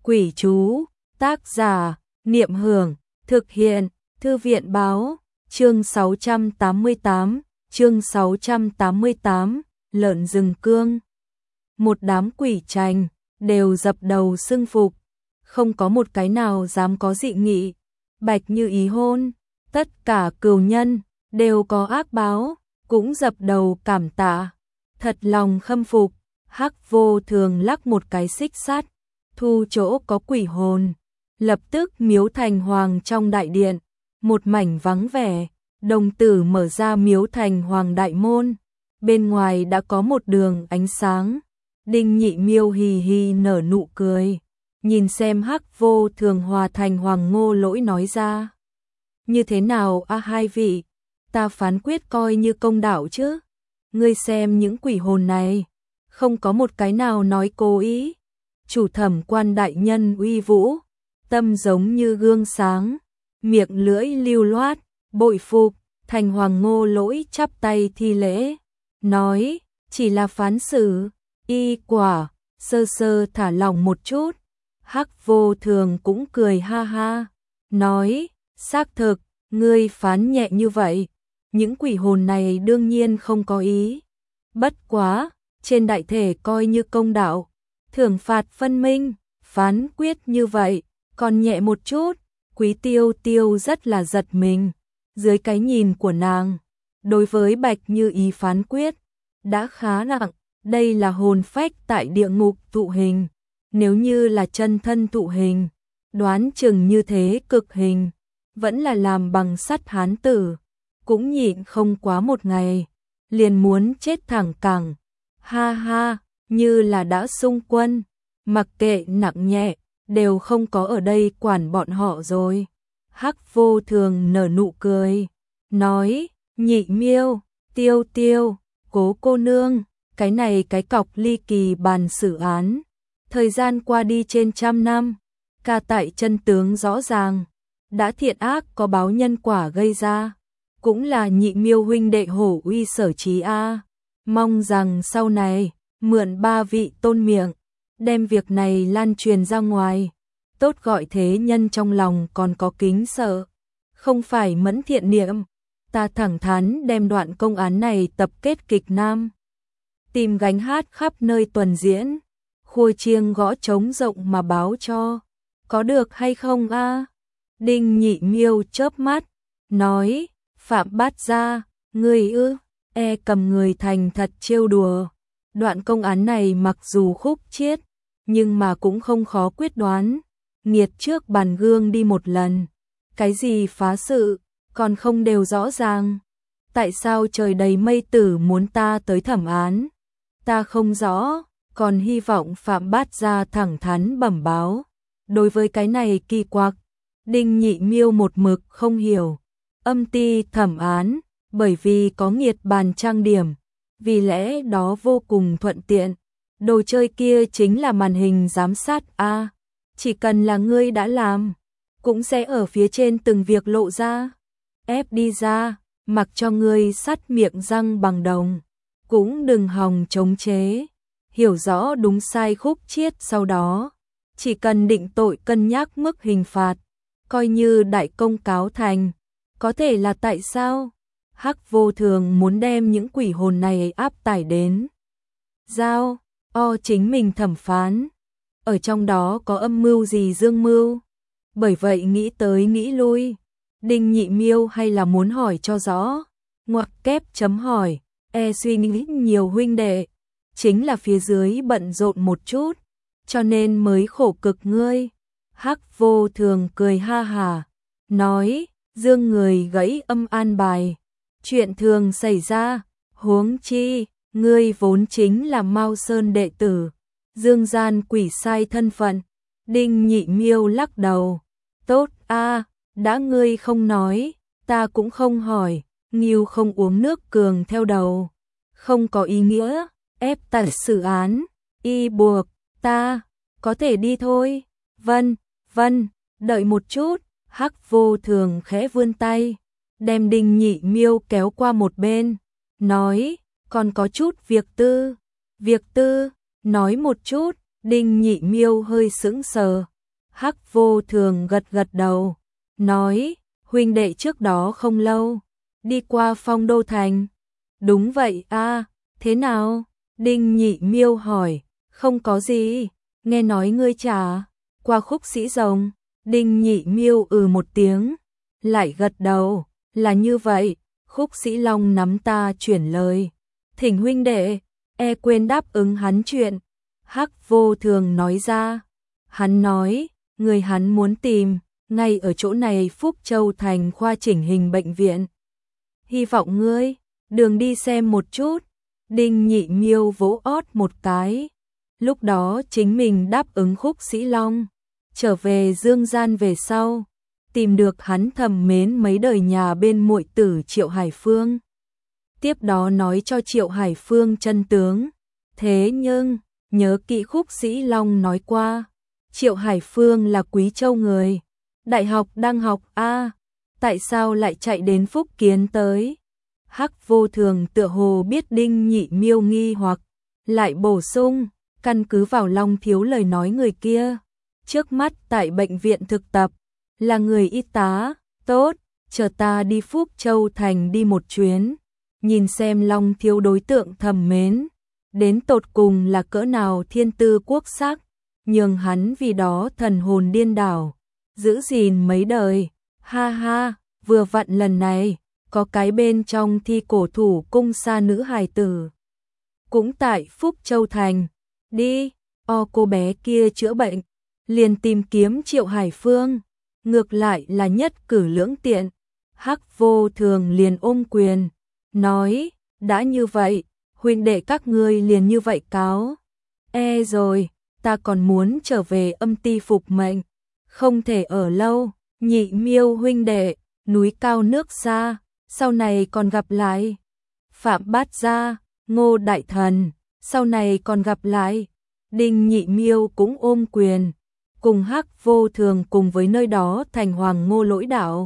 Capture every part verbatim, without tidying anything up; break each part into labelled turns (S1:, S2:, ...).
S1: Quỷ chú, tác giả, Niệm Hưởng, thực hiện, Thư viện báo, chương sáu trăm tám mươi tám, chương sáu trăm tám mươi tám, lợn rừng cương. Một đám quỷ trành, đều dập đầu xưng phục, không có một cái nào dám có dị nghị. Bạch Như Ý hôn, tất cả cừu nhân, đều có ác báo, cũng dập đầu cảm tạ, thật lòng khâm phục. Hắc Vô Thường lắc một cái xích sắt, thu chỗ có quỷ hồn, lập tức miếu thành hoàng trong đại điện, một mảnh vắng vẻ, đồng tử mở ra miếu thành hoàng đại môn, bên ngoài đã có một đường ánh sáng. Đinh Nhị Miêu hì hì nở nụ cười, nhìn xem Hắc Vô Thường hòa thành hoàng Ngô Lỗi nói ra: như thế nào a hai vị, ta phán quyết coi như công đạo chứ. Ngươi xem những quỷ hồn này, không có một cái nào nói cố ý. Chủ thẩm quan đại nhân uy vũ, tâm giống như gương sáng, miệng lưỡi lưu loát, bội phục. Thành hoàng Ngô Lỗi chắp tay thi lễ, nói: chỉ là phán xử, y quả, sơ sơ thả lòng một chút. Hắc Vô Thường cũng cười ha ha, nói: xác thực, ngươi phán nhẹ như vậy, những quỷ hồn này đương nhiên không có ý. Bất quá, trên đại thể coi như công đạo, thưởng phạt phân minh, phán quyết như vậy, còn nhẹ một chút. Quý Tiêu Tiêu rất là giật mình, dưới cái nhìn của nàng, đối với Bạch Như Ý phán quyết, đã khá nặng, đây là hồn phách tại địa ngục tụ hình, nếu như là chân thân tụ hình, đoán chừng như thế cực hình, vẫn là làm bằng sắt hán tử, cũng nhịn không quá một ngày, liền muốn chết thẳng cẳng. Ha ha, như là đã xung quân, mặc kệ nặng nhẹ, đều không có ở đây quản bọn họ rồi. Hắc Vô Thường nở nụ cười, nói: Nhị Miêu, Tiêu Tiêu, Cố cô nương, cái này cái cọc ly kỳ bàn xử án. Thời gian qua đi trên trăm năm, ca tại chân tướng rõ ràng, đã thiện ác có báo nhân quả gây ra, cũng là Nhị Miêu huynh đệ hổ uy sở trí a. Mong rằng sau này, mượn ba vị tôn miệng, đem việc này lan truyền ra ngoài, tốt gọi thế nhân trong lòng còn có kính sợ, không phải mẫn thiện niệm. Ta thẳng thắn đem đoạn công án này tập kết kịch nam, tìm gánh hát khắp nơi tuần diễn, khua chiêng gõ trống rộng mà báo cho, có được hay không a? Đinh Nhị Miêu chớp mắt, nói: Phạm Bát Gia, ngươi ư? E cầm người thành thật trêu đùa. Đoạn công án này mặc dù khúc chiết, nhưng mà cũng không khó quyết đoán. Nghiệt trước bàn gương đi một lần, cái gì phá sự, còn không đều rõ ràng. Tại sao trời đầy mây tử muốn ta tới thẩm án? Ta không rõ, còn hy vọng Phạm Bát Gia thẳng thắn bẩm báo. Đối với cái này kỳ quặc, Đinh Nhị Miêu một mực không hiểu. Âm ty thẩm án, bởi vì có nghiệt bàn trang điểm, vì lẽ đó vô cùng thuận tiện. Đồ chơi kia chính là màn hình giám sát a, chỉ cần là ngươi đã làm, cũng sẽ ở phía trên từng việc lộ ra, ép đi ra, mặc cho ngươi sắt miệng răng bằng đồng, cũng đừng hòng chống chế. Hiểu rõ đúng sai khúc chiết sau đó, chỉ cần định tội cân nhắc mức hình phạt, coi như đại công cáo thành. Có thể là tại sao Hắc Vô Thường muốn đem những quỷ hồn này áp tải đến giao o chính mình thẩm phán, ở trong đó có âm mưu gì dương mưu. Bởi vậy nghĩ tới nghĩ lui, Đinh Nhị Miêu hay là muốn hỏi cho rõ, ngoặc kép chấm hỏi, e suy nghĩ nhiều huynh đệ, chính là phía dưới bận rộn một chút, cho nên mới khổ cực ngươi. Hắc Vô Thường cười ha hà, nói: dương người gãy âm an bài, chuyện thường xảy ra, huống chi, ngươi vốn chính là Mao Sơn đệ tử, dương gian quỷ sai thân phận. Đinh Nhị Miêu lắc đầu, tốt a, đã ngươi không nói, ta cũng không hỏi. Nghiêu không uống nước cường theo đầu, không có ý nghĩa, ép ta xử án, y buộc, ta, có thể đi thôi. Vân, vân, đợi một chút. Hắc Vô Thường khẽ vươn tay, đem Đinh Nhị Miêu kéo qua một bên, nói: còn có chút việc tư. Việc tư, nói một chút. Đinh Nhị Miêu hơi sững sờ, Hắc Vô Thường gật gật đầu, nói, huynh đệ trước đó không lâu, đi qua Phong Đô Thành. Đúng vậy a, thế nào? Đinh Nhị Miêu hỏi, không có gì, nghe nói ngươi trả qua Khúc Sĩ Rồng. Đinh Nhị Miêu ừ một tiếng, lại gật đầu, là như vậy. Khúc Sĩ Long nắm ta chuyển lời, thỉnh huynh đệ, e quên đáp ứng hắn chuyện. Hắc Vô Thường nói ra, hắn nói, người hắn muốn tìm, ngay ở chỗ này Phúc Châu Thành khoa chỉnh hình bệnh viện. Hy vọng ngươi, đường đi xem một chút. Đinh Nhị Miêu vỗ ót một cái, lúc đó chính mình đáp ứng Khúc Sĩ Long, trở về Dương Gian về sau, tìm được hắn thầm mến mấy đời nhà bên muội tử Triệu Hải Phương. Tiếp đó nói cho Triệu Hải Phương chân tướng. Thế nhưng, nhớ kỹ Khúc Sĩ Long nói qua, Triệu Hải Phương là Quý Châu người, đại học đang học a, tại sao lại chạy đến Phúc Kiến tới? Hắc Vô Thường tựa hồ biết Đinh Nhị Miêu nghi hoặc, lại bổ sung, căn cứ vào Long thiếu lời nói người kia, trước mắt tại bệnh viện thực tập, là người y tá, tốt, chờ ta đi Phúc Châu Thành đi một chuyến, nhìn xem Long thiếu đối tượng thầm mến, đến tột cùng là cỡ nào thiên tư quốc sắc, nhường hắn vì đó thần hồn điên đảo, giữ gìn mấy đời, ha ha, vừa vặn lần này, có cái bên trong thi cổ thủ cung sa nữ hài tử. Cũng tại Phúc Châu Thành, đi, o cô bé kia chữa bệnh, liền tìm kiếm Triệu Hải Phương, ngược lại là nhất cử lưỡng tiện. Hắc Vô Thường liền ôm quyền, nói, đã như vậy, huynh đệ các ngươi liền như vậy cáo. E rồi, ta còn muốn trở về âm ti phục mệnh, không thể ở lâu. Nhị Miêu huynh đệ, núi cao nước xa, sau này còn gặp lại. Phạm Bát Gia, Ngô Đại Thần, sau này còn gặp lại. Đinh Nhị Miêu cũng ôm quyền, cùng Hắc Vô Thường cùng với nơi đó thành Hoàng Ngô Lỗi Đạo.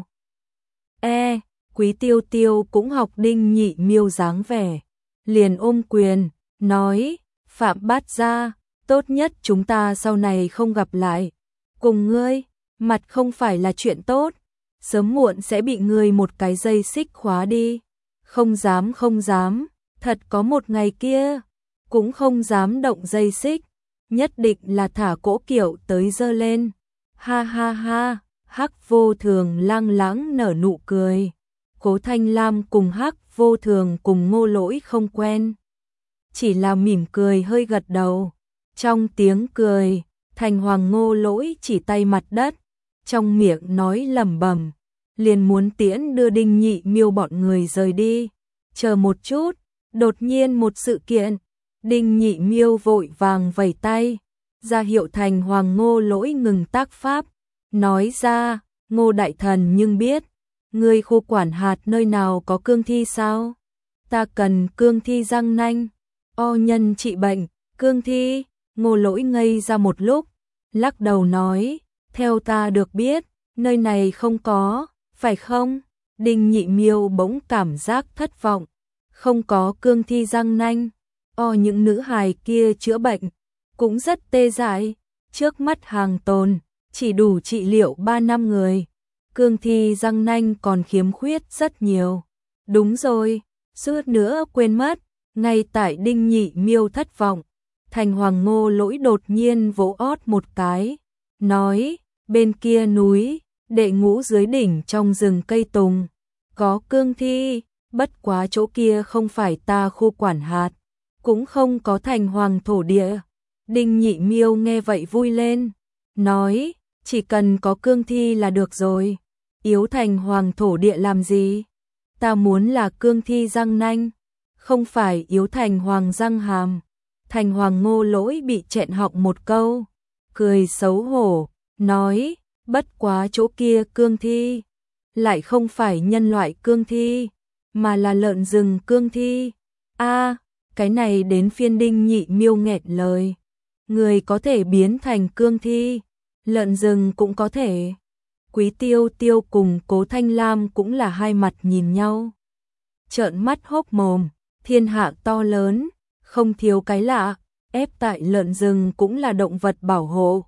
S1: E, Quý Tiêu Tiêu cũng học Đinh Nhị Miêu dáng vẻ, liền ôm quyền, nói, Phạm Bát Gia, tốt nhất chúng ta sau này không gặp lại. Cùng ngươi, mặt không phải là chuyện tốt, sớm muộn sẽ bị ngươi một cái dây xích khóa đi. Không dám không dám, thật có một ngày kia, cũng không dám động dây xích, nhất định là thả cỗ kiệu tới giơ lên. Ha ha ha, Hắc Vô Thường lang lãng nở nụ cười. Cố Thanh Lam cùng Hắc Vô Thường cùng Ngô Lỗi không quen, chỉ là mỉm cười hơi gật đầu. Trong tiếng cười, thành Hoàng Ngô Lỗi chỉ tay mặt đất, trong miệng nói lẩm bẩm, liền muốn tiễn đưa Đinh Nhị Miêu bọn người rời đi. Chờ một chút, đột nhiên một sự kiện, Đinh Nhị Miêu vội vàng vẩy tay, ra hiệu thành Hoàng Ngô Lỗi ngừng tác pháp, nói ra, Ngô Đại Thần nhưng biết, ngươi khu quản hạt nơi nào có cương thi sao? Ta cần cương thi răng nanh, o nhân trị bệnh, cương thi. Ngô Lỗi ngây ra một lúc, lắc đầu nói, theo ta được biết, nơi này không có, phải không? Đinh Nhị Miêu bỗng cảm giác thất vọng, không có cương thi răng nanh, o những nữ hài kia chữa bệnh, cũng rất tê dại, trước mắt hàng tồn, chỉ đủ trị liệu ba năm người, cương thi răng nanh còn khiếm khuyết rất nhiều. Đúng rồi, suýt nữa quên mất, ngay tại Đinh Nhị Miêu thất vọng, thành Hoàng Ngô Lỗi đột nhiên vỗ ót một cái, nói, bên kia núi, đệ ngũ dưới đỉnh trong rừng cây tùng, có cương thi, bất quá chỗ kia không phải ta khu quản hạt, cũng không có thành hoàng thổ địa. Đinh Nhị Miêu nghe vậy vui lên, nói, chỉ cần có cương thi là được rồi, yếu thành hoàng thổ địa làm gì? Ta muốn là cương thi răng nanh, không phải yếu thành hoàng răng hàm. Thành Hoàng Ngô Lỗi bị chẹn họng một câu, cười xấu hổ, nói, bất quá chỗ kia cương thi, lại không phải nhân loại cương thi, mà là lợn rừng cương thi. A, cái này đến phiên Đinh Nhị Miêu nghẹn lời, người có thể biến thành cương thi, lợn rừng cũng có thể. Quý Tiêu Tiêu cùng Cố Thanh Lam cũng là hai mặt nhìn nhau, trợn mắt hốc mồm, thiên hạ to lớn, không thiếu cái lạ, ép tại lợn rừng cũng là động vật bảo hộ,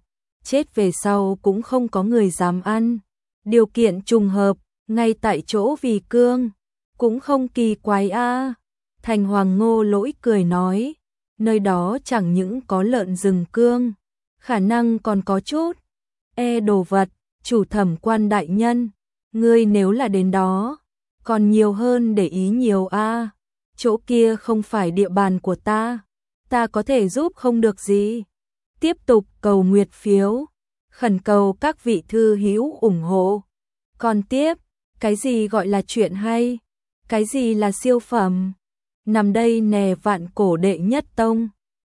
S1: chết về sau cũng không có người dám ăn. Điều kiện trùng hợp, ngay tại chỗ vì cương, cũng không kỳ quái a. Thành Hoàng Ngô Lỗi cười nói, nơi đó chẳng những có lợn rừng cương, khả năng còn có chút e đồ vật, chủ thẩm quan đại nhân, ngươi nếu là đến đó, còn nhiều hơn để ý nhiều a. Chỗ kia không phải địa bàn của ta, ta có thể giúp không được gì. Tiếp tục cầu nguyệt phiếu, khẩn cầu các vị thư hữu ủng hộ. Còn tiếp, cái gì gọi là chuyện hay? Cái gì là siêu phẩm? Nằm đây nè vạn cổ đệ nhất tông.